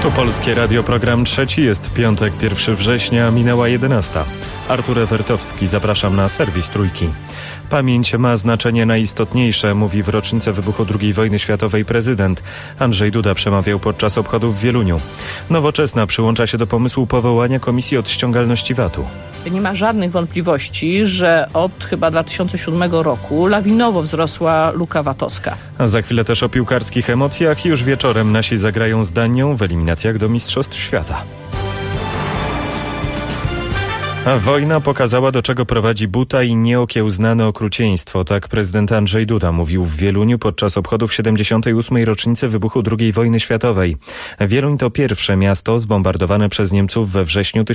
Tu Polskie Radio, program trzeci, jest piątek, 1 września, minęła 11. Artur Ewertowski, zapraszam na serwis Trójki. Pamięć ma znaczenie najistotniejsze, mówi w rocznicę wybuchu II wojny światowej prezydent. Andrzej Duda przemawiał podczas obchodów w Wieluniu. Nowoczesna przyłącza się do pomysłu powołania Komisji od ściągalności VAT-u. Nie ma żadnych wątpliwości, że od chyba 2007 roku lawinowo wzrosła luka VAT-owska. A za chwilę też o piłkarskich emocjach. Już wieczorem nasi zagrają z Danią w eliminacjach do Mistrzostw Świata. A wojna pokazała, do czego prowadzi buta i nieokiełznane okrucieństwo. Tak prezydent Andrzej Duda mówił w Wieluniu podczas obchodów 78. rocznicy wybuchu II wojny światowej. Wieluń to pierwsze miasto zbombardowane przez Niemców we wrześniu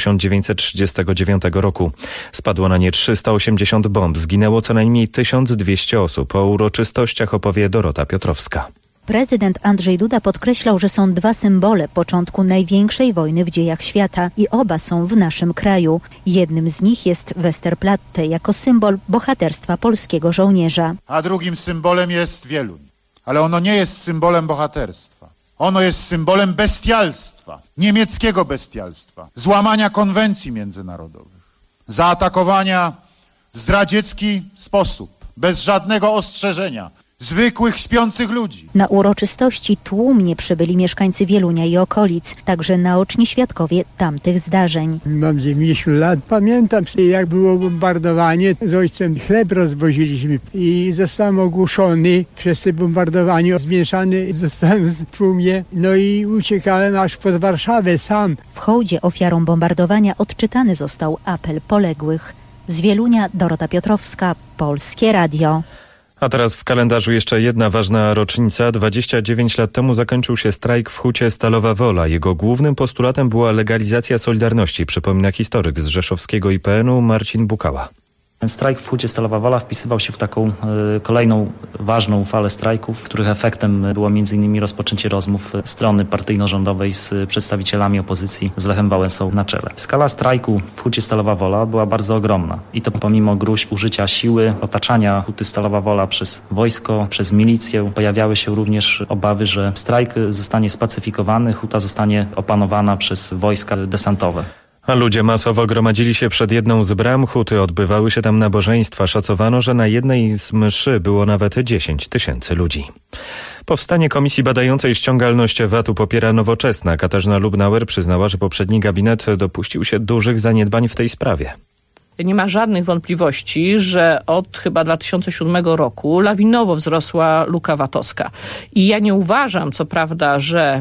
1939 roku. Spadło na nie 380 bomb, zginęło co najmniej 1200 osób. O uroczystościach opowie Dorota Piotrowska. Prezydent Andrzej Duda podkreślał, że są dwa symbole początku największej wojny w dziejach świata i oba są w naszym kraju. Jednym z nich jest Westerplatte jako symbol bohaterstwa polskiego żołnierza. A drugim symbolem jest Wieluń. Ale ono nie jest symbolem bohaterstwa. Ono jest symbolem bestialstwa, niemieckiego bestialstwa, złamania konwencji międzynarodowych, zaatakowania w zdradziecki sposób, bez żadnego ostrzeżenia, zwykłych, śpiących ludzi. Na uroczystości tłumnie przybyli mieszkańcy Wielunia i okolic, także naoczni świadkowie tamtych zdarzeń. Mam 90 lat. Pamiętam, jak było bombardowanie. Z ojcem chleb rozwoziliśmy i zostałem ogłuszony przez te bombardowanie. Zmieszany zostałem w tłumie, no i uciekałem aż pod Warszawę sam. W hołdzie ofiarom bombardowania odczytany został apel poległych. Z Wielunia Dorota Piotrowska, Polskie Radio. A teraz w kalendarzu jeszcze jedna ważna rocznica. 29 lat temu zakończył się strajk w Hucie Stalowa Wola. Jego głównym postulatem była legalizacja Solidarności, przypomina historyk z rzeszowskiego IPN-u Marcin Bukała. Ten strajk w Hucie Stalowa Wola wpisywał się w taką kolejną ważną falę strajków, których efektem było m.in. rozpoczęcie rozmów strony partyjno-rządowej z przedstawicielami opozycji z Lechem Wałęsą na czele. Skala strajku w Hucie Stalowa Wola była bardzo ogromna i to pomimo gróźb użycia siły, otaczania Huty Stalowa Wola przez wojsko, przez milicję. Pojawiały się również obawy, że strajk zostanie spacyfikowany, huta zostanie opanowana przez wojska desantowe. A ludzie masowo gromadzili się przed jedną z bram Huty, odbywały się tam nabożeństwa. Szacowano, że na jednej z mszy było nawet 10 000 ludzi. Powstanie komisji badającej ściągalność VAT-u popiera Nowoczesna. Katarzyna Lubnauer przyznała, że poprzedni gabinet dopuścił się dużych zaniedbań w tej sprawie. Nie ma żadnych wątpliwości, że od chyba 2007 roku lawinowo wzrosła luka VAT-owska. I ja nie uważam, co prawda, że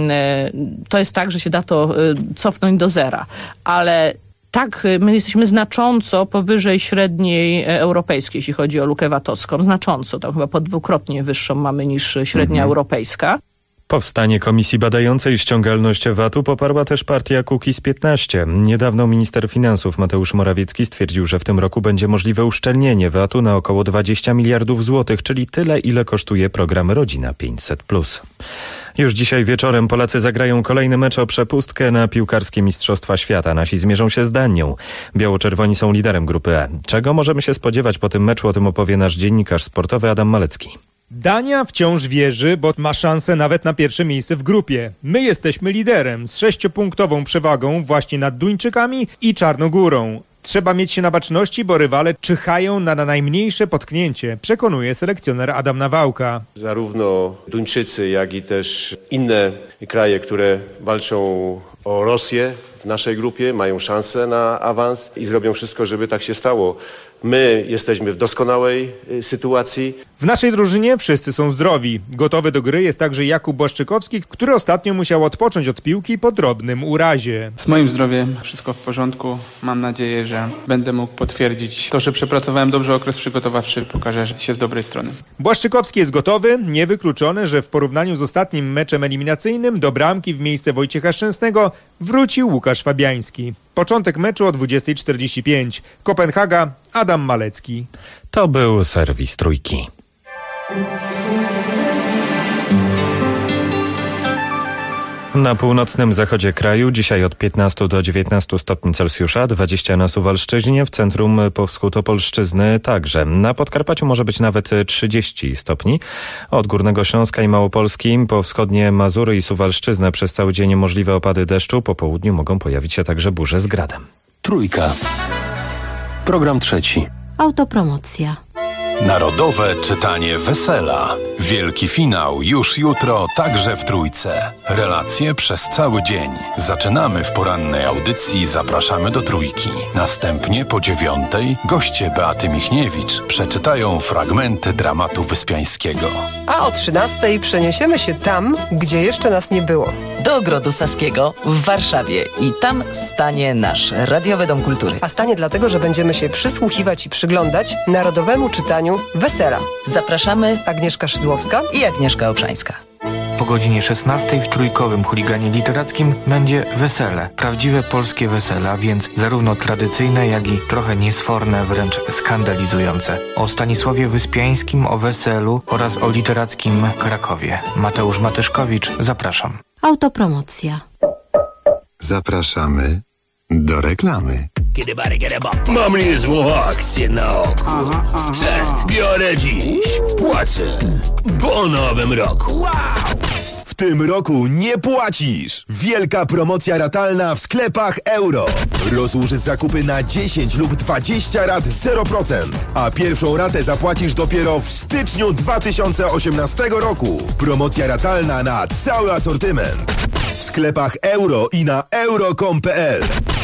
to jest tak, że się da to cofnąć do zera, ale tak, my jesteśmy znacząco powyżej średniej europejskiej, jeśli chodzi o lukę VAT-owską. Znacząco, tam chyba podwukrotnie wyższą mamy niż średnia europejska. Powstanie komisji badającej ściągalność VAT-u poparła też partia Kukiz15. Niedawno minister finansów Mateusz Morawiecki stwierdził, że w tym roku będzie możliwe uszczelnienie VAT-u na około 20 miliardów złotych, czyli tyle, ile kosztuje program Rodzina 500+. Już dzisiaj wieczorem Polacy zagrają kolejny mecz o przepustkę na piłkarskie Mistrzostwa Świata. Nasi zmierzą się z Danią. Biało-czerwoni są liderem grupy E. Czego możemy się spodziewać po tym meczu? O tym opowie nasz dziennikarz sportowy Adam Malecki. Dania wciąż wierzy, bo ma szansę nawet na pierwsze miejsce w grupie. My jesteśmy liderem z 6-punktową przewagą właśnie nad Duńczykami i Czarnogórą. Trzeba mieć się na baczności, bo rywale czyhają na najmniejsze potknięcie, przekonuje selekcjoner Adam Nawałka. Zarówno Duńczycy, jak i też inne kraje, które walczą o Rosję w naszej grupie, mają szansę na awans i zrobią wszystko, żeby tak się stało. My jesteśmy w doskonałej sytuacji. W naszej drużynie wszyscy są zdrowi. Gotowy do gry jest także Jakub Błaszczykowski, który ostatnio musiał odpocząć od piłki po drobnym urazie. Z moim zdrowiem wszystko w porządku. Mam nadzieję, że będę mógł potwierdzić to, że przepracowałem dobrze okres przygotowawczy, pokaże się z dobrej strony. Błaszczykowski jest gotowy. Niewykluczone, że w porównaniu z ostatnim meczem eliminacyjnym do bramki w miejsce Wojciecha Szczęsnego wrócił Łukasz Fabiański. Początek meczu o 20:45. Kopenhaga, Adam Malecki. To był serwis Trójki. Na północnym zachodzie kraju dzisiaj od 15 do 19 stopni Celsjusza, 20 na Suwalszczyźnie, w centrum po wschód Opolszczyzny także. Na Podkarpaciu może być nawet 30 stopni. Od Górnego Śląska i Małopolski po wschodnie Mazury i Suwalszczyznę przez cały dzień możliwe opady deszczu. Po południu mogą pojawić się także burze z gradem. Trójka. Program trzeci. Autopromocja. Narodowe czytanie wesela. Wielki finał już jutro, także w Trójce. Relacje przez cały dzień. Zaczynamy w porannej audycji, zapraszamy do Trójki. Następnie po 9:00 goście Beaty Michniewicz przeczytają fragmenty dramatu Wyspiańskiego. A o 13:00 przeniesiemy się tam, gdzie jeszcze nas nie było. Do Ogrodu Saskiego w Warszawie i tam stanie nasz Radiowy Dom Kultury. A stanie dlatego, że będziemy się przysłuchiwać i przyglądać narodowemu czytaniu wesela. Zapraszamy Agnieszka Szydłowska i Agnieszka Obszańska. Po godzinie 16:00 w Trójkowym Chuliganie Literackim będzie wesele. Prawdziwe polskie wesela, więc zarówno tradycyjne, jak i trochę niesforne, wręcz skandalizujące. O Stanisławie Wyspiańskim, o weselu oraz o literackim Krakowie. Mateusz Matyszkowicz, zapraszam. Autopromocja. Zapraszamy do reklamy. Mam niezłą akcję na oku. Sprzęt biorę dziś. Płacę po nowym roku. W tym roku nie płacisz! Wielka promocja ratalna w sklepach Euro. Rozłóż zakupy na 10 lub 20 rat 0%, a pierwszą ratę zapłacisz dopiero w styczniu 2018 roku. Promocja ratalna na cały asortyment. W sklepach Euro i na euro.com.pl.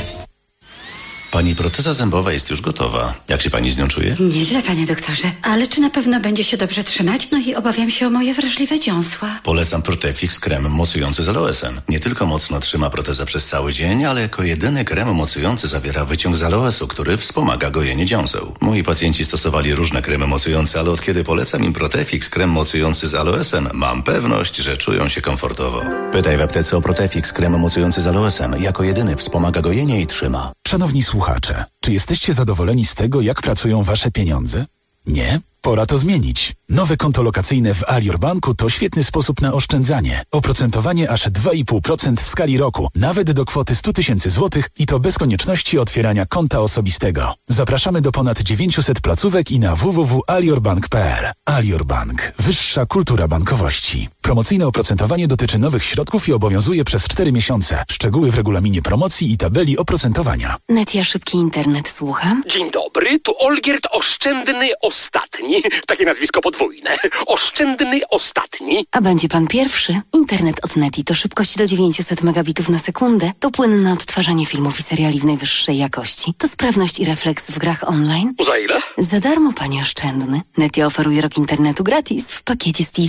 Pani proteza zębowa jest już gotowa. Jak się pani z nią czuje? Nieźle, panie doktorze. Ale czy na pewno będzie się dobrze trzymać? No i obawiam się o moje wrażliwe dziąsła. Polecam Protefix krem mocujący z aloesem. Nie tylko mocno trzyma protezę przez cały dzień, ale jako jedyny krem mocujący zawiera wyciąg z aloesu, który wspomaga gojenie dziąseł. Moi pacjenci stosowali różne kremy mocujące, ale od kiedy polecam im Protefix krem mocujący z aloesem, mam pewność, że czują się komfortowo. Pytaj w aptece o Protefix krem mocujący z aloesem. Jako jedyny wspomaga gojenie i trzyma. Szanowni słuchacze, czy jesteście zadowoleni z tego, jak pracują wasze pieniądze? Nie? Pora to zmienić. Nowe konto lokacyjne w Alior Banku to świetny sposób na oszczędzanie. Oprocentowanie aż 2,5% w skali roku, nawet do kwoty 100 000 złotych i to bez konieczności otwierania konta osobistego. Zapraszamy do ponad 900 placówek i na www.aliorbank.pl. Alior Bank. Wyższa kultura bankowości. Promocyjne oprocentowanie dotyczy nowych środków i obowiązuje przez 4 miesiące. Szczegóły w regulaminie promocji i tabeli oprocentowania. Netia Szybki Internet, słucham. Dzień dobry, tu Olgierd Oszczędny Ostatni. Takie nazwisko podwójne. Oszczędny Ostatni. A będzie pan pierwszy? Internet od Neti to szybkość do 900 megabitów na sekundę, to płynne odtwarzanie filmów i seriali w najwyższej jakości, to sprawność i refleks w grach online. Za ile? Za darmo, panie Oszczędny. Netia oferuje rok internetu gratis w pakiecie z TV.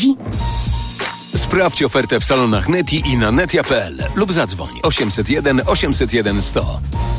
Sprawdź ofertę w salonach Neti i na netia.pl lub zadzwoń 801 801 100.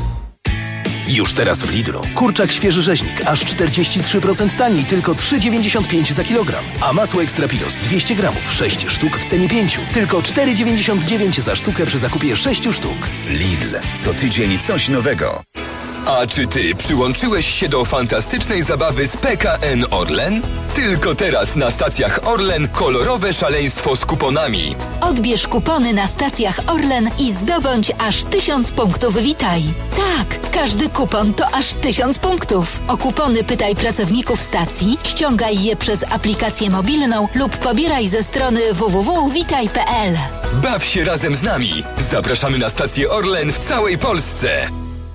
Już teraz w Lidlu. Kurczak świeży rzeźnik, aż 43% taniej, tylko 3,95 za kilogram. A masło Extra Pilos 200 gramów, 6 sztuk w cenie 5, tylko 4,99 za sztukę przy zakupie 6 sztuk. Lidl. Co tydzień coś nowego. A czy ty przyłączyłeś się do fantastycznej zabawy z PKN Orlen? Tylko teraz na stacjach Orlen kolorowe szaleństwo z kuponami. Odbierz kupony na stacjach Orlen i zdobądź aż 1000 punktów Witaj. Tak, każdy kupon to aż 1000 punktów. O kupony pytaj pracowników stacji, ściągaj je przez aplikację mobilną lub pobieraj ze strony www.witaj.pl. Baw się razem z nami. Zapraszamy na stację Orlen w całej Polsce.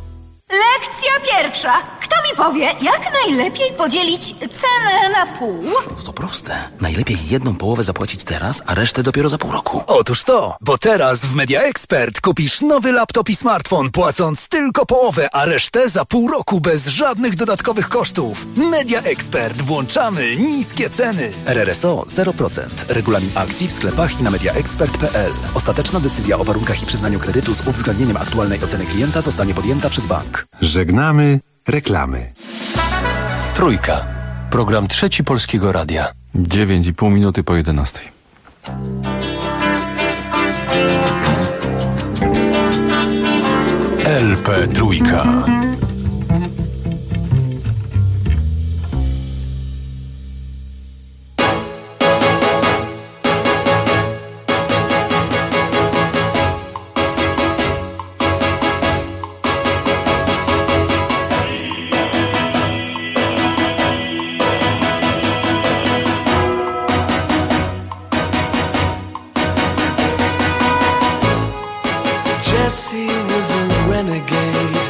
Lekcja pierwsza. Kto mi powie, jak najlepiej podzielić cenę na pół? To proste. Najlepiej jedną połowę zapłacić teraz, a resztę dopiero za pół roku. Otóż to, bo teraz w Media Expert kupisz nowy laptop i smartfon, płacąc tylko połowę, a resztę za pół roku bez żadnych dodatkowych kosztów. Media Expert. Włączamy niskie ceny. RRSO 0%. Regulamin akcji w sklepach i na mediaexpert.pl. Ostateczna decyzja o warunkach i przyznaniu kredytu z uwzględnieniem aktualnej oceny klienta zostanie podjęta przez bank. Żegnamy reklamy. Trójka. Program trzeci Polskiego Radia. 9,5 minuty po 11. LP Trójka. Jesse was a renegade,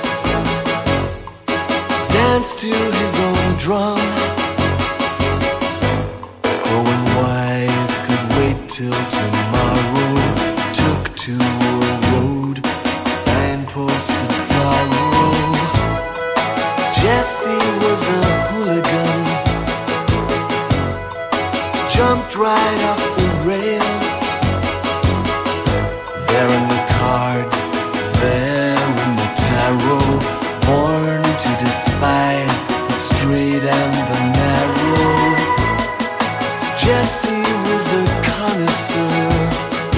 danced to his own drum. Growing wise, could wait till tomorrow. Took to a road, signposted sorrow. Jesse was a hooligan, jumped right off the rail. There in the cards, there in the tarot, born to despise the straight and the narrow. Jesse was a connoisseur,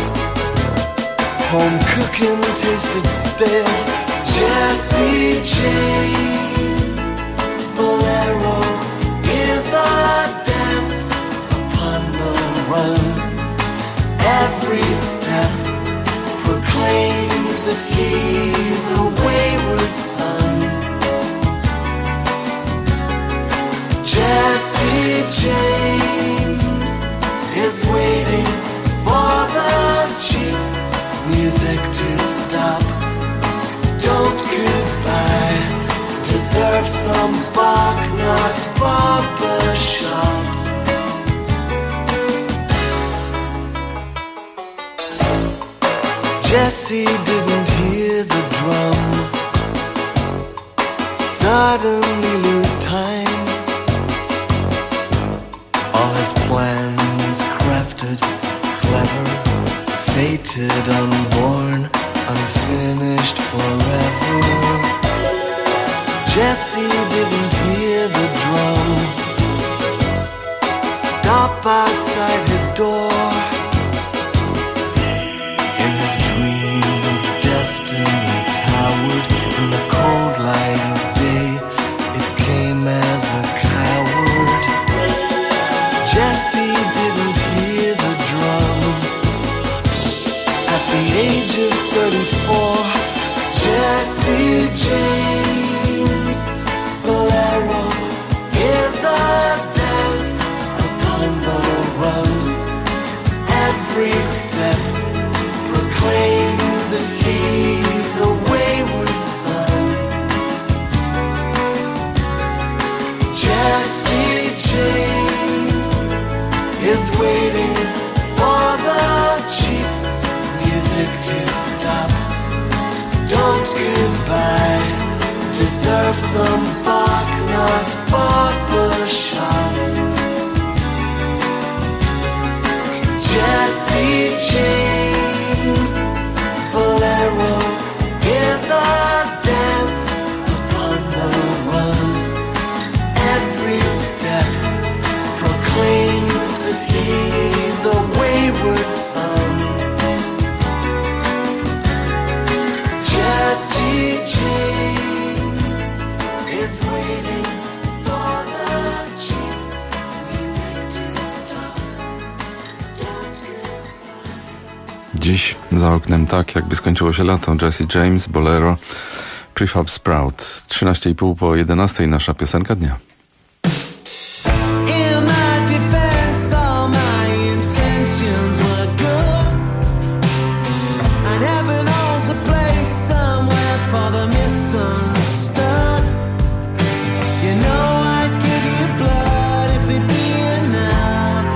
home cooking tasted stale. Jesse James Bolero is a dance upon the run. Every step proclaims that he's a wayward son. Jesse James is waiting for the cheap music to stop. Don't goodbye, deserve some Bach-not barber shop. Jesse didn't hear the drum, suddenly lose time. All his plans crafted, clever, fated, unborn, unfinished forever. Jesse didn't hear the drum, stop outside his door. In his dreams, destiny towered in the cold light of day. It came as a coward. Jesse didn't hear the drum. At the age of 34, Jesse James Bolero is a dance upon the run. Every step proclaims that he's a wayward son. Jesse James is waiting for the cheap music to stop. Don't goodbye, deserve some Bach-not barber shop. Jesse James Bolero is a dance upon the run. Every step proclaims that he's a wayward son. Jesse James is waiting for the cheap music to stop. Dziś za oknem tak, jakby skończyło się lato. Jesse James, Bolero, Prefab Sprout. 13,5 po 11 nasza piosenka dnia. In my defense, all my intentions were good. And heaven holds a place somewhere for the misunderstood. You know I'd give you blood if it'd be enough.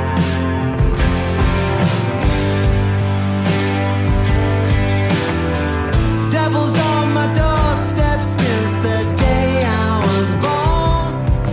Devil's on my doorstep since the day I was born.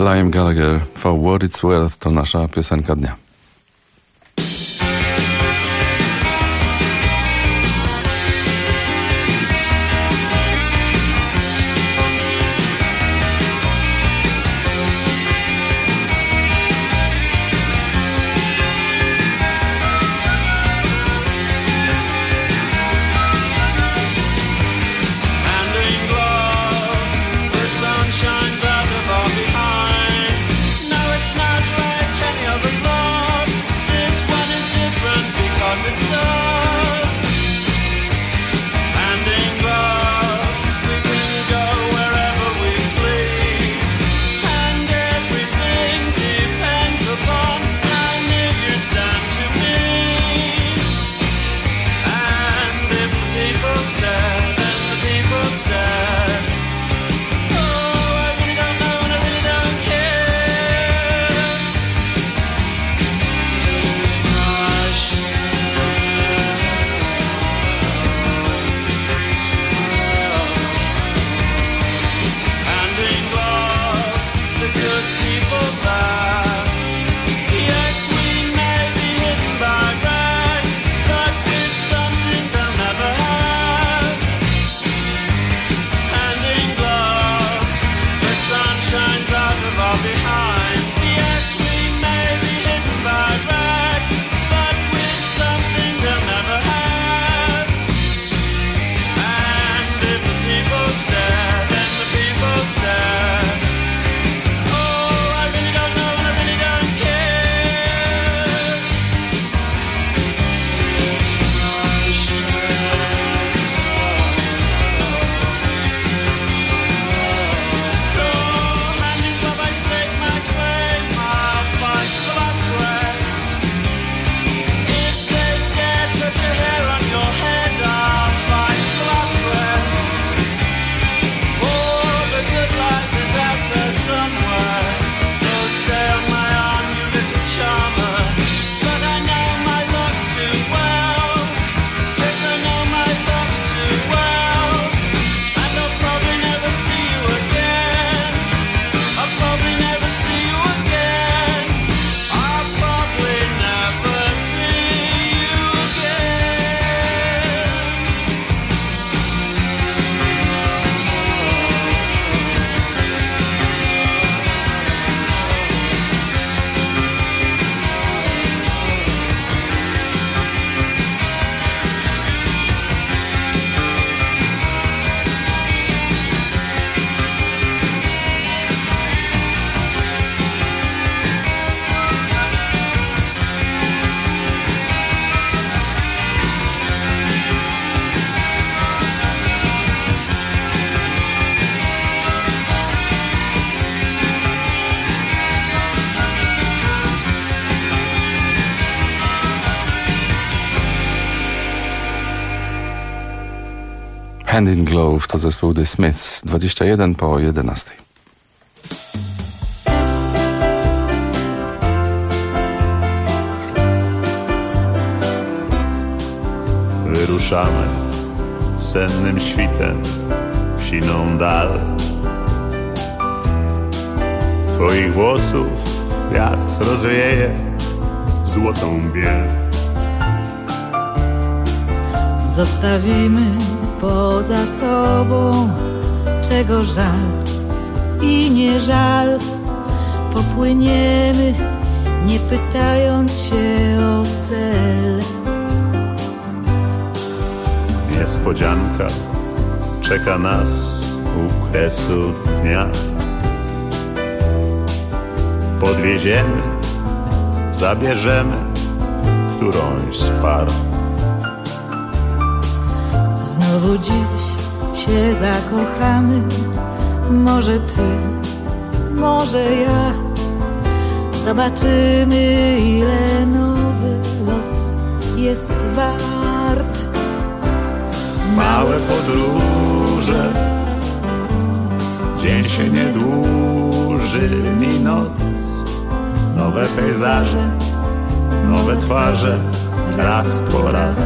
Liam Gallagher, For What It's Worth, to nasza piosenka dnia. Hand in Glove to zespół The Smiths, 21 po 11. Wyruszamy sennym świtem w siną dal. Twoich włosów wiatr rozwieje złotą biel. Zostawimy poza sobą, czego żal i nie żal. Popłyniemy, nie pytając się o cel. Niespodzianka czeka nas u kresu dnia. Podwieziemy, zabierzemy którąś z par. Znowu dziś się zakochamy, może ty, może ja. Zobaczymy, ile nowy los jest wart. Małe podróże, dzień się nie dłuży, ni noc. Nowe pejzaże, nowe twarze, raz po raz.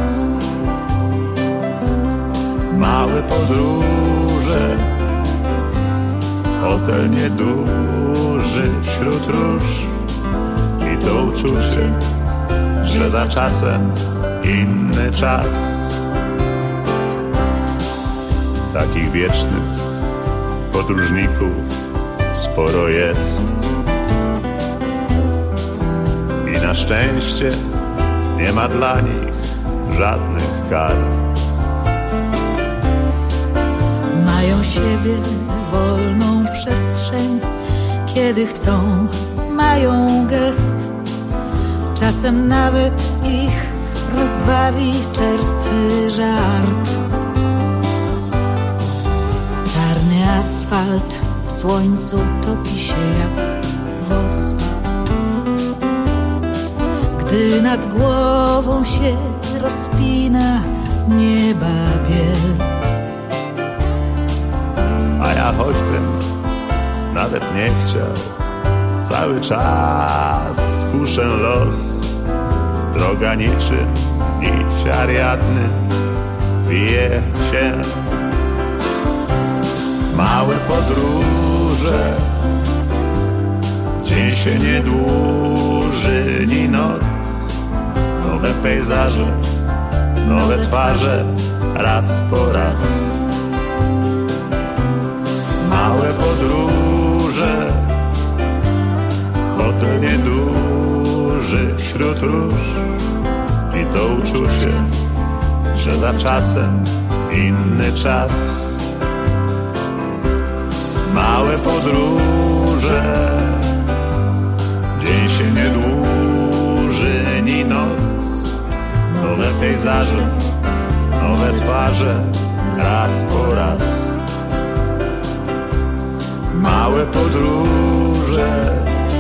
Małe podróże, hotel nieduży, nieduży wśród róż i to uczucie, że za czasem inny czas. Takich wiecznych podróżników sporo jest i na szczęście nie ma dla nich żadnych kar. Mają siebie wolną przestrzeń, kiedy chcą, mają gest. Czasem nawet ich rozbawi czerstwy żart. Czarny asfalt w słońcu topi się jak wosk. Gdy nad głową się rozpina nieba biel. A ja choćbym nawet nie chciał, cały czas kuszę los. Droga niczym nić Ariadny wije się. Małe podróże, dzień się nie dłuży ni noc. Nowe pejzaże, nowe twarze, raz po raz. Małe podróże, hotel nieduży wśród róż i to uczucie, że za czasem inny czas. Małe podróże, dzień się nie dłuży ni noc. Nowe pejzaże, nowe twarze, raz po raz. Małe podróże,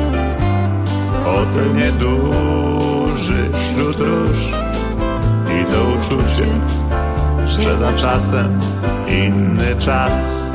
hotel nieduży wśród róż i to uczucie, że za czasem inny czas.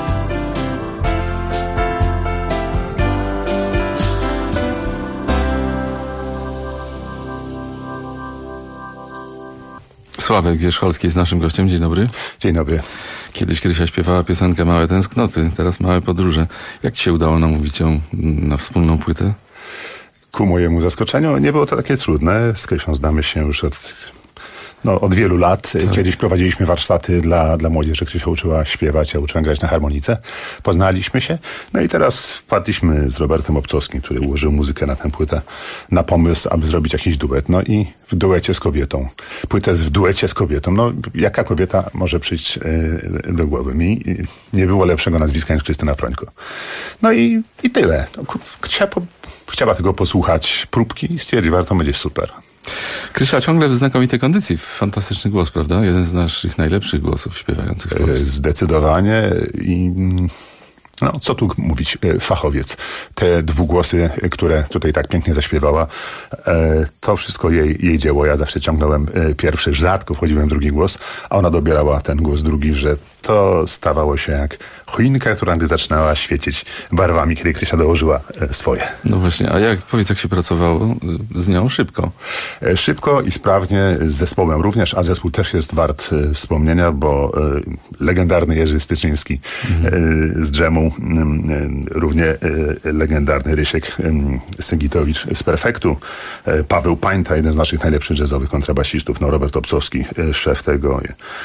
Sławek Wierzcholski jest naszym gościem. Dzień dobry. Dzień dobry. Kiedyś Krysia śpiewała piosenkę Małe tęsknoty, teraz Małe podróże. Jak ci się udało namówić ją na wspólną płytę? Ku mojemu zaskoczeniu nie było to takie trudne. Z Krysią znamy się już od wielu lat. Tak. Kiedyś prowadziliśmy warsztaty dla młodzieży. Krysia uczyła śpiewać, ja uczyłem grać na harmonice. Poznaliśmy się. No i teraz wpadliśmy z Robertem Obcowskim, który ułożył muzykę na tę płytę, na pomysł, aby zrobić jakiś duet. No i w duecie z kobietą. Płytę w duecie z kobietą. No, jaka kobieta może przyjść do głowy? Mi nie było lepszego nazwiska niż Krystyna Prońko. No i tyle. Chciała tego posłuchać próbki i stwierdzić, warto będzie super. Krysia ciągle w znakomitej kondycji. Fantastyczny głos, prawda? Jeden z naszych najlepszych głosów śpiewających w Polsce. Zdecydowanie. I no, co tu mówić, fachowiec. Te dwugłosy, które tutaj tak pięknie zaśpiewała, to wszystko jej dzieło. Ja zawsze ciągnąłem pierwszy, rzadko wchodziłem w drugi głos, a ona dobierała ten głos drugi, że to stawało się jak choinka, która gdy zaczynała świecić barwami, kiedy Krysia dołożyła swoje. No właśnie, a powiedz, jak się pracowało z nią? Szybko. Szybko i sprawnie, z zespołem również, a zespół też jest wart wspomnienia, bo legendarny Jerzy Styczyński z Dżemu, równie legendarny Rysiek Sygitowicz z Perfektu, Paweł Pańta, jeden z naszych najlepszych jazzowych kontrabasistów, no Robert Obcowski, szef tego,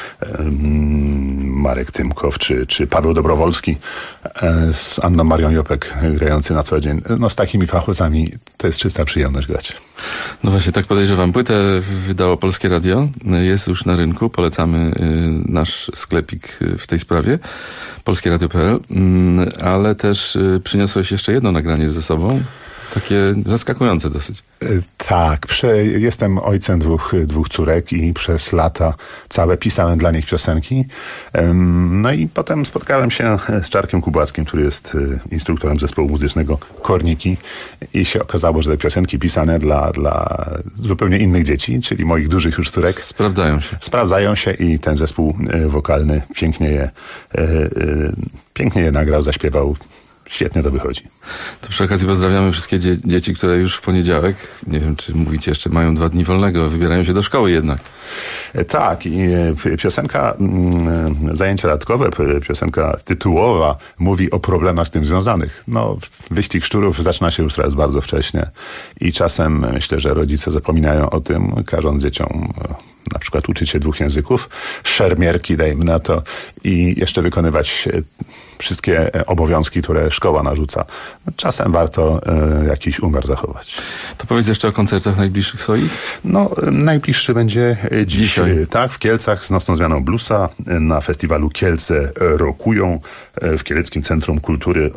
Marek Tymkow, czy Paweł Dobrowolski z Anną Marią Jopek, grający na co dzień. No z takimi fachowcami to jest czysta przyjemność grać. No właśnie, tak podejrzewam. Płytę wydało Polskie Radio, jest już na rynku, polecamy nasz sklepik w tej sprawie, polskieradio.pl, ale też przyniosłeś jeszcze jedno nagranie ze sobą, takie zaskakujące dosyć. Tak, jestem ojcem dwóch córek i przez lata całe pisałem dla nich piosenki. No i potem spotkałem się z Czarkiem Kubłackim, który jest instruktorem zespołu muzycznego Korniki i się okazało, że te piosenki pisane dla zupełnie innych dzieci, czyli moich dużych już córek. Sprawdzają się i ten zespół wokalny pięknie je nagrał, zaśpiewał. świetnie to wychodzi. To przy okazji pozdrawiamy wszystkie dzieci, które już w poniedziałek, nie wiem czy mówicie jeszcze, mają 2 dni wolnego, wybierają się do szkoły jednak. Tak, i piosenka, zajęcia dodatkowe, piosenka tytułowa mówi o problemach z tym związanych. No, wyścig szczurów zaczyna się już teraz bardzo wcześnie i czasem myślę, że rodzice zapominają o tym, każąc dzieciom na przykład uczyć się 2 języków, szermierki dajmy na to i jeszcze wykonywać wszystkie obowiązki, które szkoła narzuca. Czasem warto jakiś umiar zachować. To powiedz jeszcze o koncertach najbliższych swoich? No, najbliższy będzie dzisiaj. Tak, w Kielcach z nocną zmianą bluesa na festiwalu Kielce Rokują w Kieleckim Centrum Kultury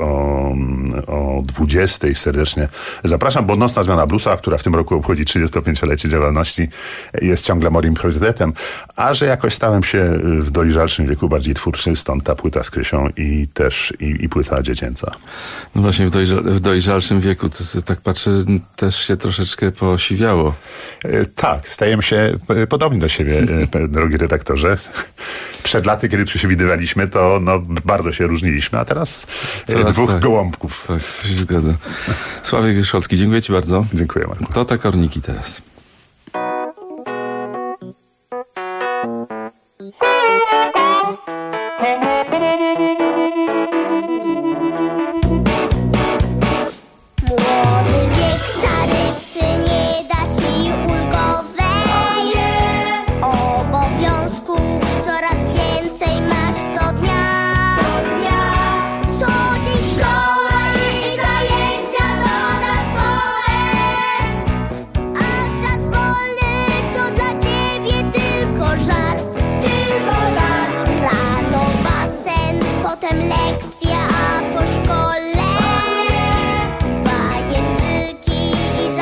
o 20:00. Serdecznie zapraszam, bo nocna zmiana bluesa, która w tym roku obchodzi 35-lecie działalności, jest ciągle moim priorytetem, a że jakoś stałem się w dojrzalszym wieku bardziej twórczy, stąd ta płyta z Krysią i też i płyta dziecięca. No właśnie w dojrzalszym wieku, to tak patrzę, też się troszeczkę posiwiało. Tak, stajemy się podobni do siebie, drogi redaktorze. Przed laty, kiedy się widywaliśmy, to bardzo się różniliśmy, a teraz coraz 2 gołąbków. Tak, to się zgadza. Sławek Wierzchowski, dziękuję ci bardzo. Dziękuję, Marku. To te korniki teraz. Lekcja, a po szkole 2 języki i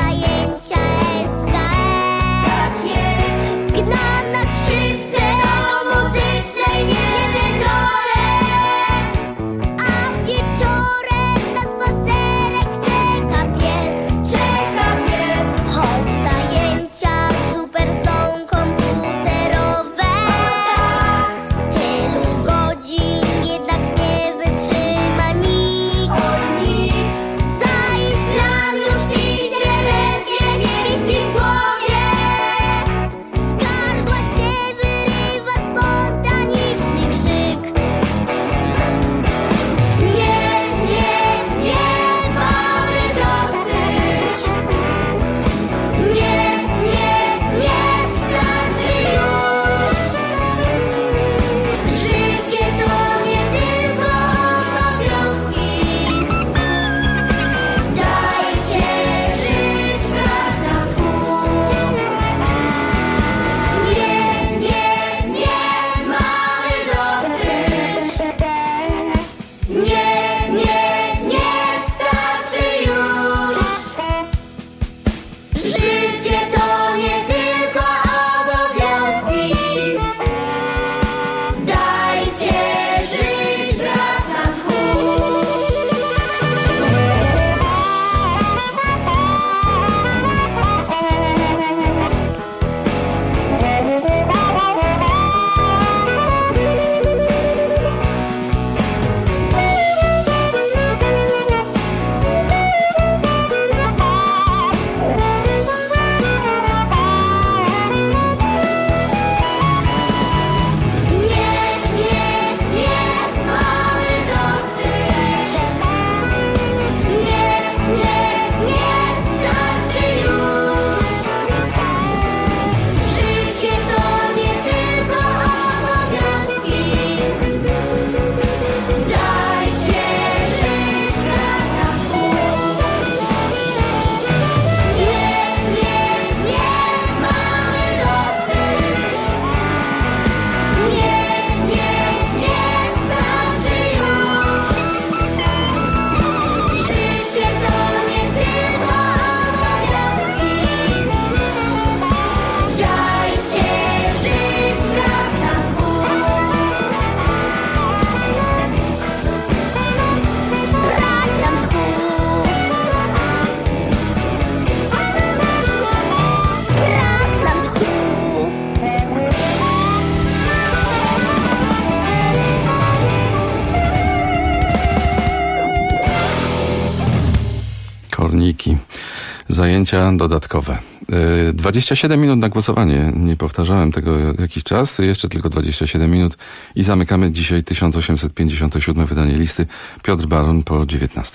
Korniki. Zajęcia dodatkowe. 27 minut na głosowanie. Nie powtarzałem tego jakiś czas. Jeszcze tylko 27 minut i zamykamy dzisiaj 1857 wydanie listy. Piotr Baron po 19.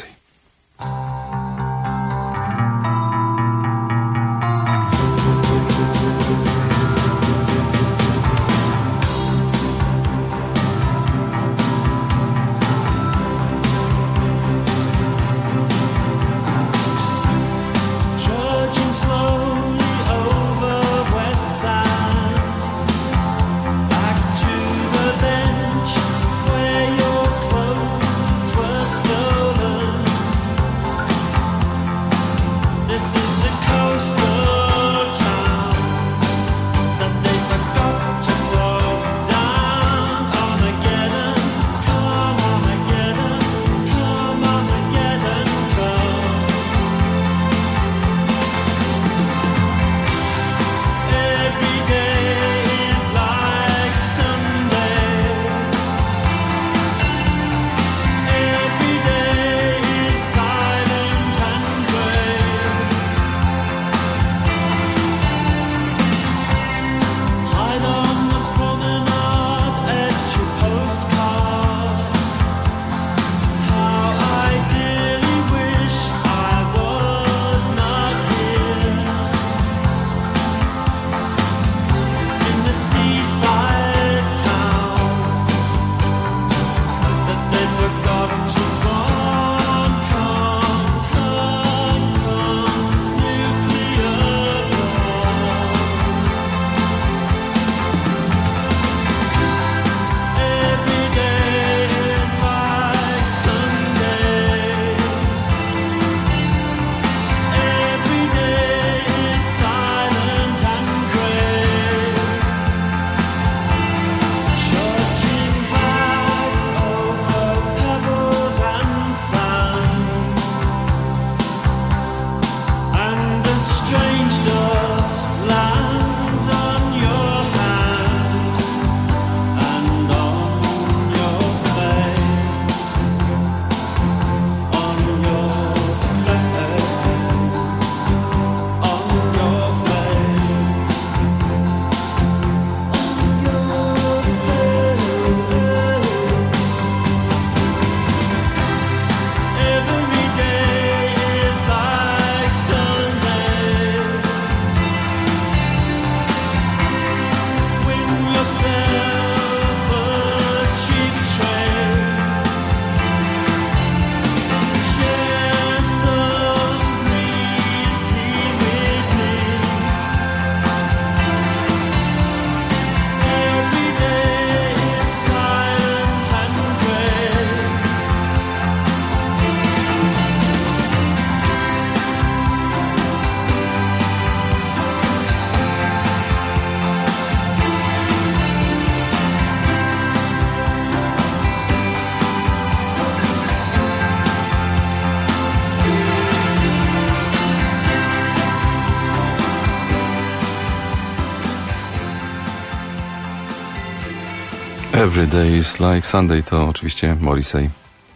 Every Day is Like Sunday to oczywiście Morrissey.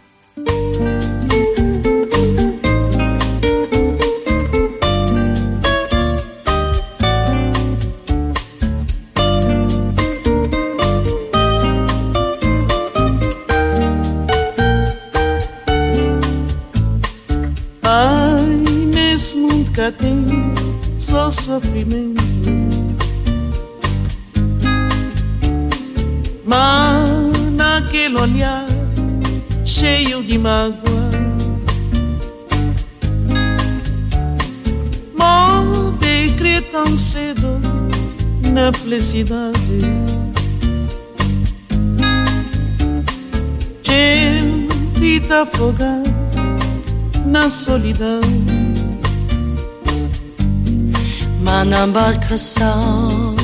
Ai, nesse mundo cá tem só sofrimento. Mas naquele olhar cheio de mágoa, molde crer tão cedo na felicidade. Gente afogar na solidão, mas na embarcação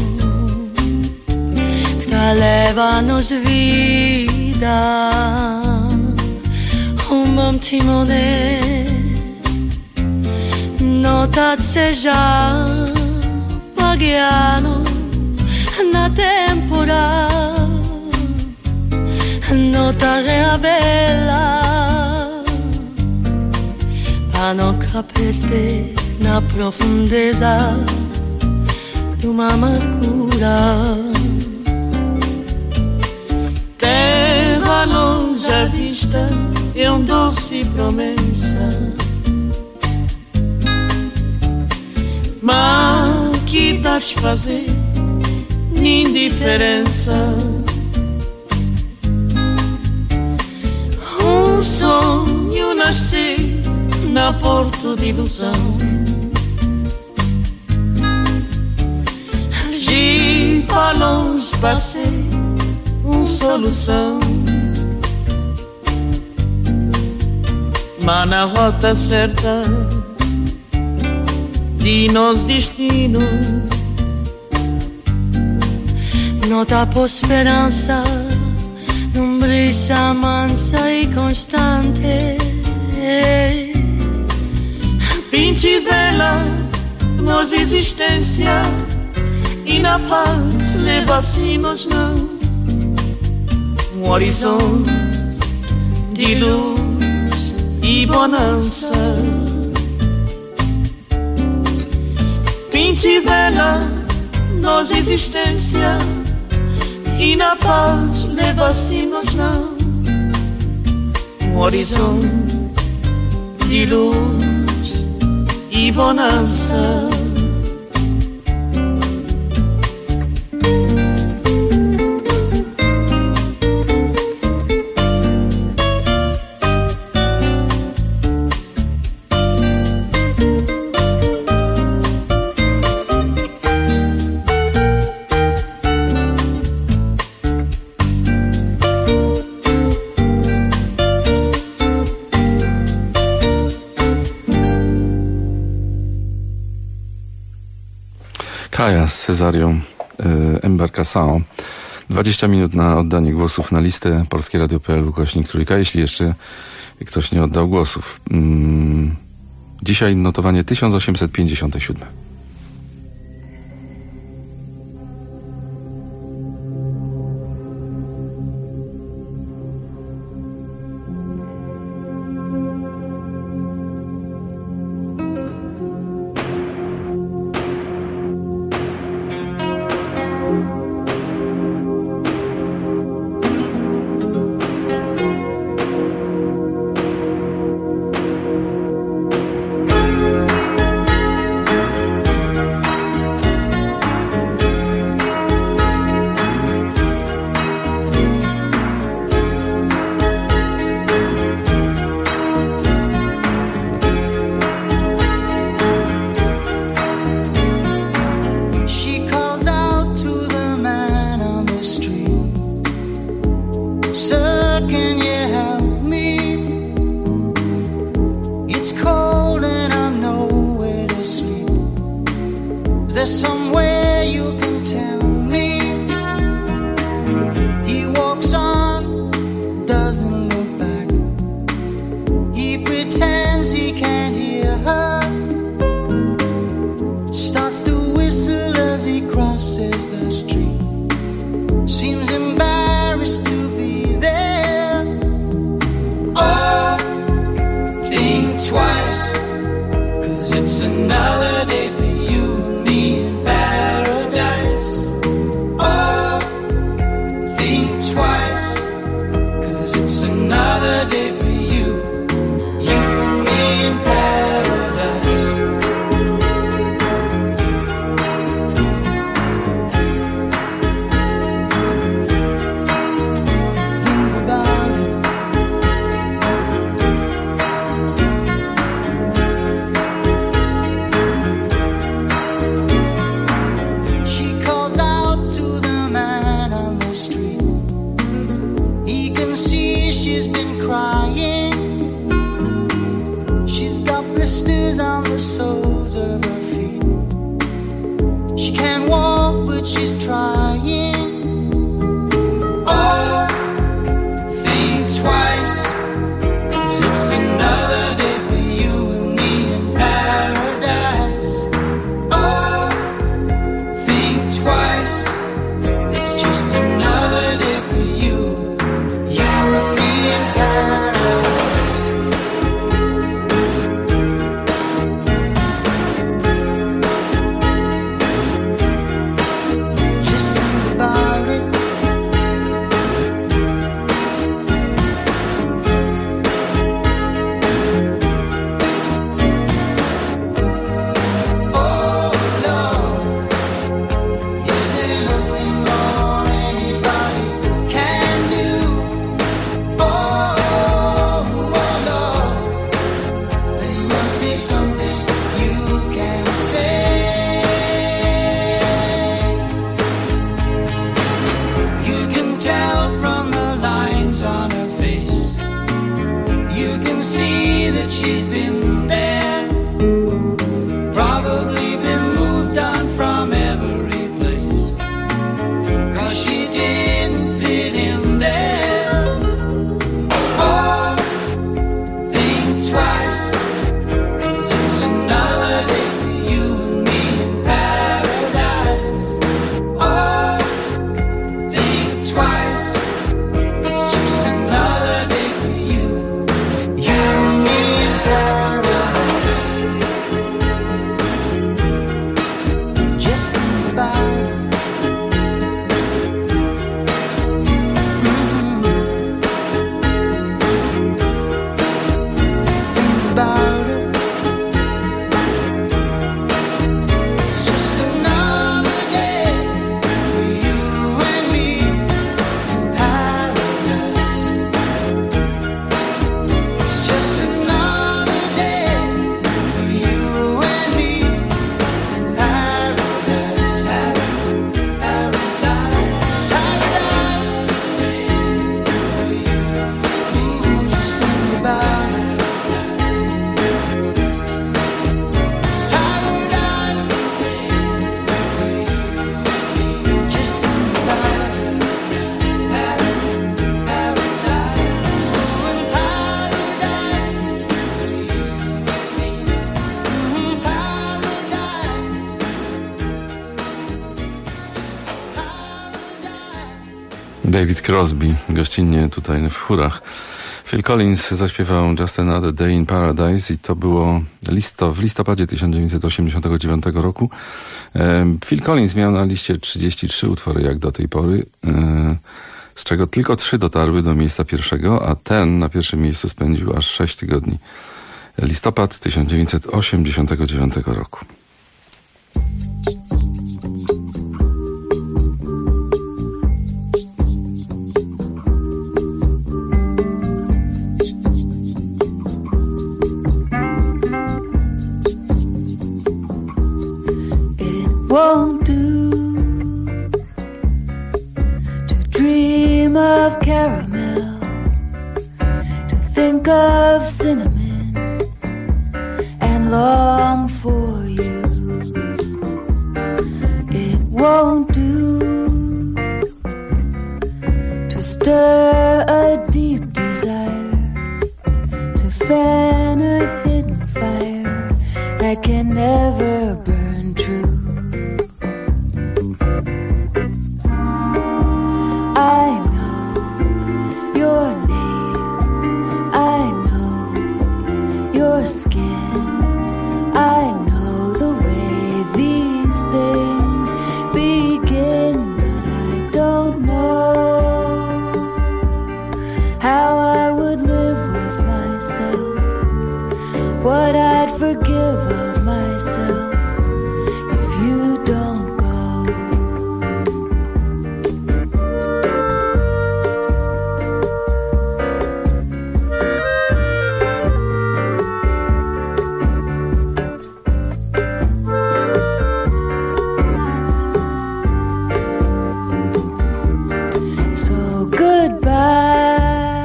leva-nos vida, bom timone, nota seja paghiano na temporada, nota rea bella, Panoca per te na profundeza de uma amargura. Terra longe à vista é doce promessa, mas que das fazer indiferença. Sonho nascer na porta de ilusão, de para longe passei solução, mas na rota certa de nosso destino não dá por esperança. Num brisa mansa e constante, pinte vela nossa existência e na paz leva-se nos não um horizonte de luz e bonança. Pinte vela nossa existência e na paz leva-se nos não um horizonte de luz e bonança. Kaja z Cezarią Embarcação. 20 minut na oddanie głosów na listę Polskie Radio.pl /3, jeśli jeszcze ktoś nie oddał głosów. Dzisiaj notowanie 1857. Twice, 'cause it's another day for you and me and back. David Crosby, gościnnie tutaj w chórach. Phil Collins zaśpiewał Just Another Day in Paradise i to było w listopadzie 1989 roku. Phil Collins miał na liście 33 utwory jak do tej pory, z czego tylko 3 dotarły do miejsca pierwszego, a ten na pierwszym miejscu spędził aż 6 tygodni. Listopad 1989 roku. Won't do to dream of caramel, to think of cinnamon and long for you. It won't do to stir a deep desire, to fan a hidden fire that can never burn true. I know your name, I know your skin, I know the way these things begin, but I don't know how I would live with myself, what I'd forgive of myself if you don't go. So goodbye,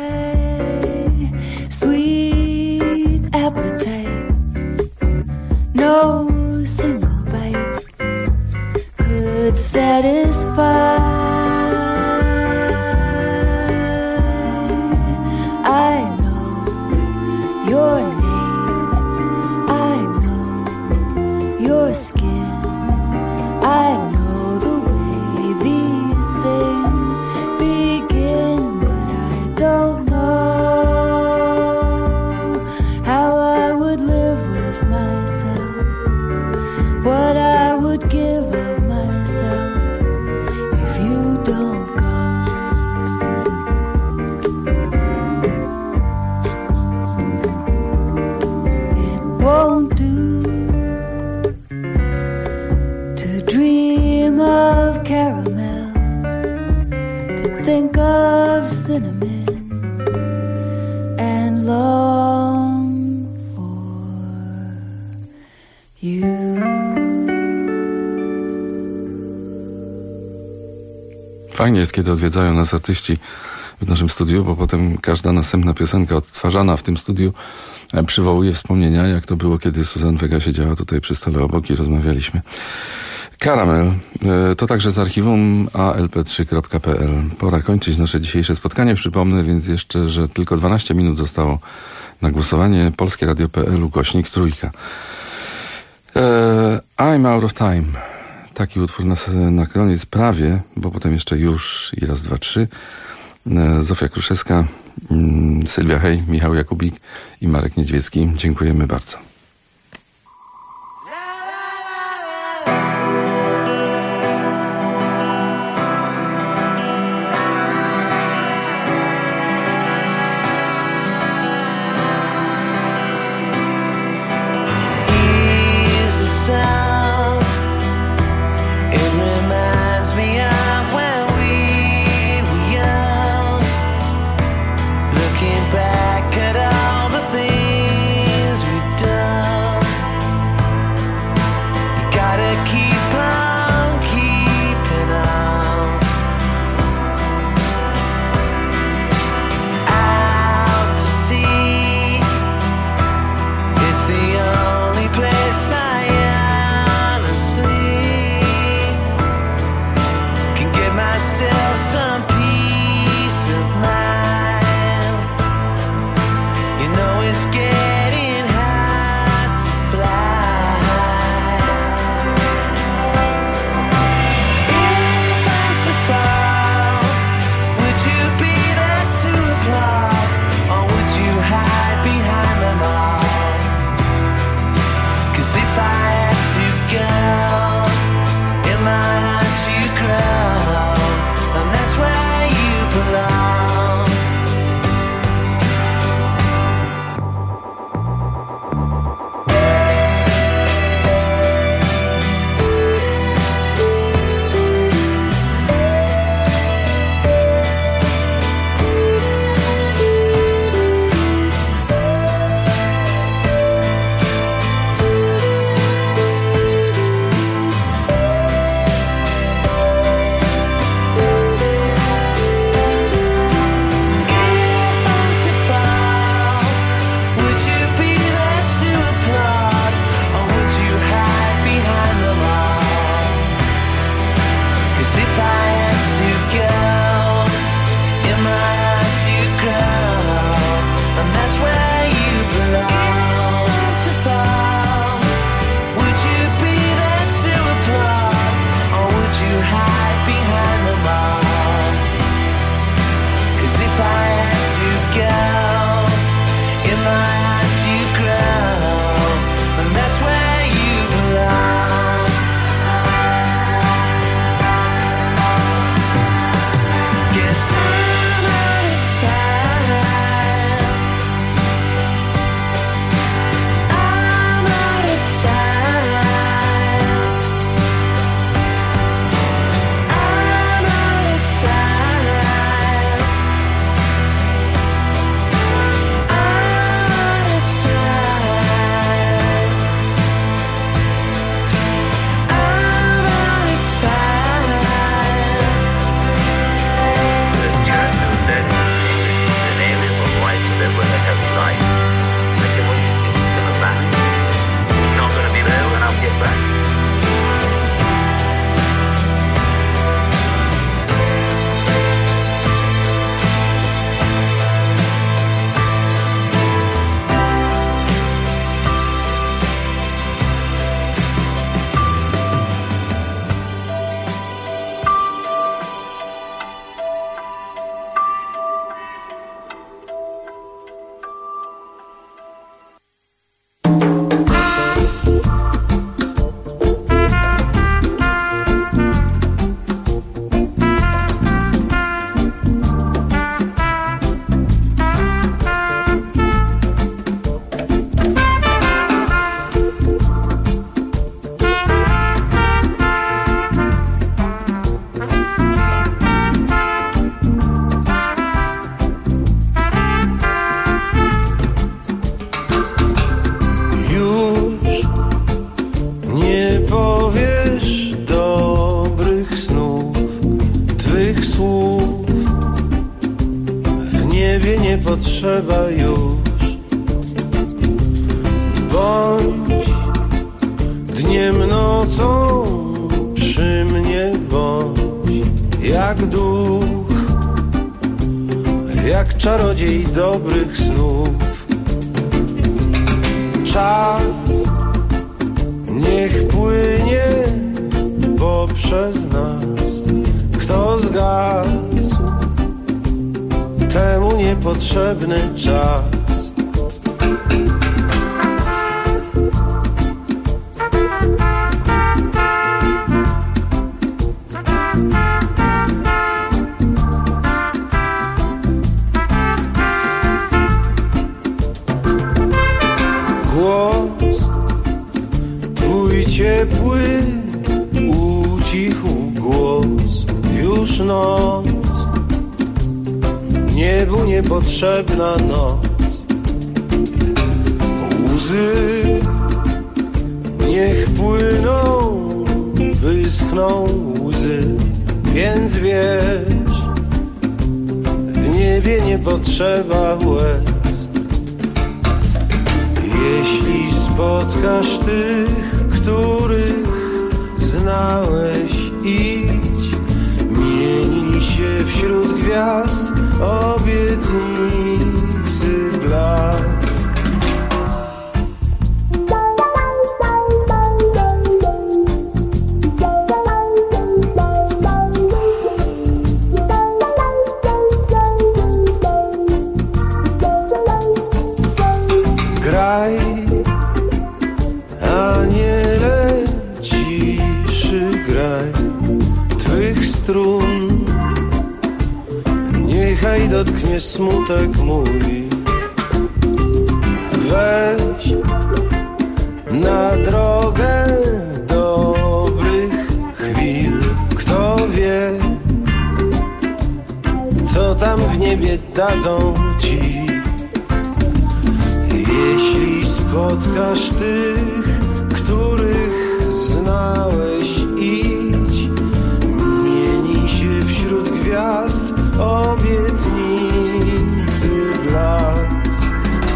sweet appetite. No single bite could satisfy. I know your name, I know your skin, I know the way these things begin, but I don't know how I would live with myself, what I would give of myself if you don't go. It won't do to dream of caramel, to think of cinnamon and long for you. Fajnie jest, kiedy odwiedzają nas artyści w naszym studiu, bo potem każda następna piosenka odtwarzana w tym studiu przywołuje wspomnienia, jak to było, kiedy Suzanne Vega siedziała tutaj przy stole obok i rozmawialiśmy. Caramel to także z archiwum alp3.pl. Pora kończyć nasze dzisiejsze spotkanie. Przypomnę więc jeszcze, że tylko 12 minut zostało na głosowanie. Polskie Radio.pl /3. I'm out of time. Taki utwór na koniec prawie, bo potem jeszcze już i raz, dwa, trzy. Zofia Kruszewska, Sylwia Hej, Michał Jakubik i Marek Niedźwiecki. Dziękujemy bardzo. Back at all the things we've done. place I am. trzeba już. Bądź dniem, nocą przy mnie, bądź jak duch, jak czarodziej dobrych snów. Czas niech płynie poprzez nas. Kto zgasł, temu niepotrzebny czas. Głos twój ciepły ucichł, głos już noc. Niebu niepotrzebna noc. Łzy niech płyną, wyschną łzy. Więc wiesz, w niebie nie potrzeba łez. Jeśli spotkasz tych, których znałeś, idź. Mieni się wśród gwiazd obietnicy blask. Graj, aniele ciszy, graj twych strun. Niechaj dotknie smutek mój. Weź na drogę dobrych chwil. Kto wie, co tam w niebie dadzą ci. Jeśli spotkasz tych, których znałeś, idź. Mieni się wśród gwiazd obietnicy blask.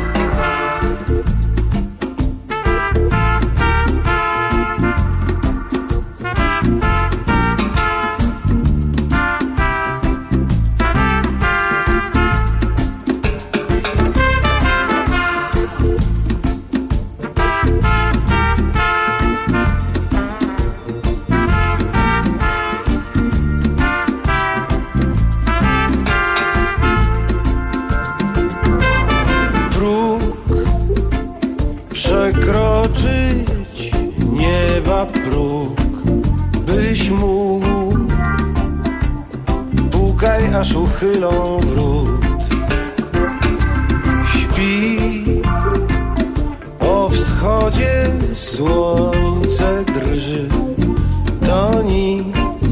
Przekroczyć nieba próg, byś mógł. Pukaj, aż uchylą wrót. Śpi, o wschodzie słońce drży. To nic,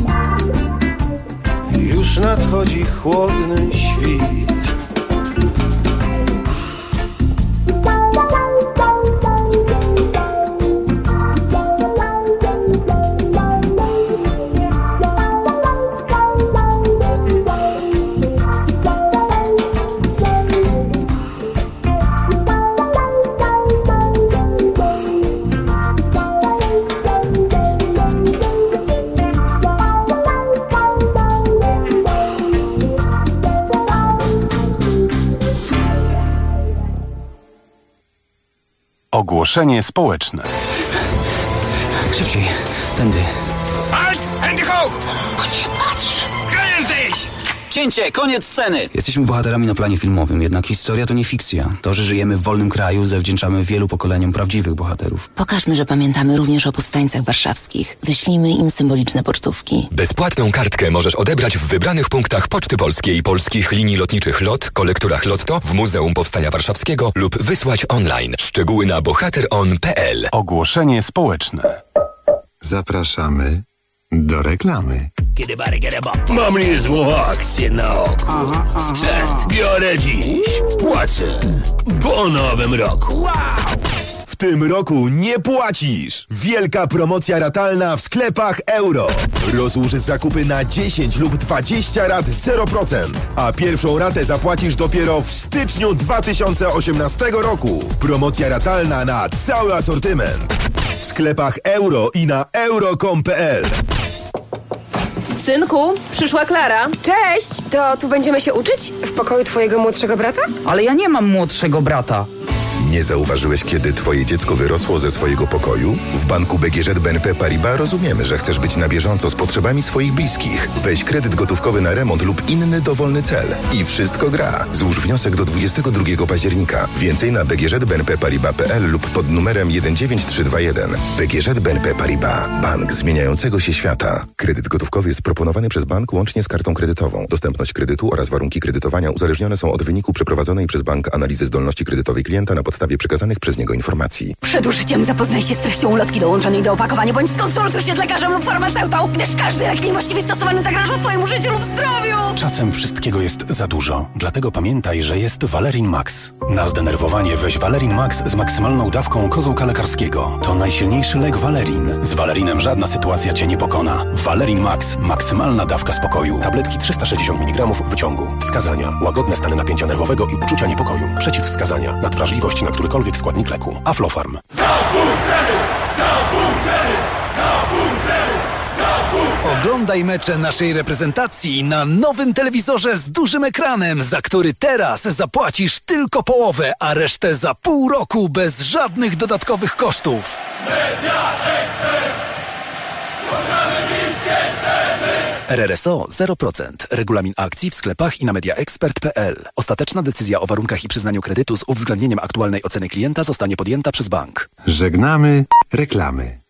już nadchodzi chłodny świt. Ogłoszenie społeczne. Szybciej, tędy. Halt! Hände hoch! O nie, patrz! Gdzie jesteś? Cięcie, koniec sceny! Jesteśmy bohaterami na planie filmowym, jednak historia to nie fikcja. To, że żyjemy w wolnym kraju, zawdzięczamy wielu pokoleniom prawdziwych bohaterów. Pokażmy, że pamiętamy również o powstańcach warszawskich. Wyślijmy im symboliczne pocztówki. Bezpłatną kartkę możesz odebrać w wybranych punktach Poczty Polskiej, polskich linii lotniczych LOT, kolekturach Lotto, w Muzeum Powstania Warszawskiego lub wysłać online. Szczegóły na bohateron.pl. Ogłoszenie społeczne. Zapraszamy do reklamy. Mam niezłą akcję na oku. Sprzęt biorę dziś, płacę po nowym roku. tym roku nie płacisz! Wielka promocja ratalna w sklepach Euro. Rozłóż zakupy na 10 lub 20 rat 0%, a pierwszą ratę zapłacisz dopiero w styczniu 2018 roku. Promocja ratalna na cały asortyment. W sklepach Euro i na euro.com.pl. Synku, przyszła Klara. Cześć! To tu będziemy się uczyć? W pokoju twojego młodszego brata? Ale ja nie mam młodszego brata. Nie zauważyłeś, kiedy twoje dziecko wyrosło ze swojego pokoju? W banku BGŻ BNP Paribas rozumiemy, że chcesz być na bieżąco z potrzebami swoich bliskich. Weź kredyt gotówkowy na remont lub inny dowolny cel. I wszystko gra. Złóż wniosek do 22 października. Więcej na bgżbnpparibas.pl lub pod numerem 19321. BGŻ BNP Paribas. Bank zmieniającego się świata. Kredyt gotówkowy jest proponowany przez bank łącznie z kartą kredytową. Dostępność kredytu oraz warunki kredytowania uzależnione są od wyniku przeprowadzonej przez bank analizy zdolności kredytowej klienta na podstawie przekazanych przez niego informacji. Przed użyciem zapoznaj się z treścią ulotki dołączonej do opakowania, bądź skonsultuj się z lekarzem lub farmaceutą, gdyż każdy lek niewłaściwie stosowany zagraża twojemu życiu lub zdrowiu. Czasem wszystkiego jest za dużo, dlatego pamiętaj, że jest Valerin Max. Na zdenerwowanie weź Valerin Max z maksymalną dawką kozłka lekarskiego. To najsilniejszy lek Valerin. Z Valerinem żadna sytuacja cię nie pokona. Valerin Max. Maksymalna dawka spokoju. Tabletki 360 mg wyciągu. Wskazania. Łagodne stany napięcia nerwowego i uczucia niepokoju. Przeciwwskazania. Nadwrażliwość na którykolwiek składnik leku. Aflofarm. Oglądaj mecze naszej reprezentacji na nowym telewizorze z dużym ekranem, za który teraz zapłacisz tylko połowę, a resztę za pół roku bez żadnych dodatkowych kosztów. Media Expert. RRSO 0%. Regulamin akcji w sklepach i na mediaexpert.pl. Ostateczna decyzja o warunkach i przyznaniu kredytu z uwzględnieniem aktualnej oceny klienta zostanie podjęta przez bank. Żegnamy reklamy.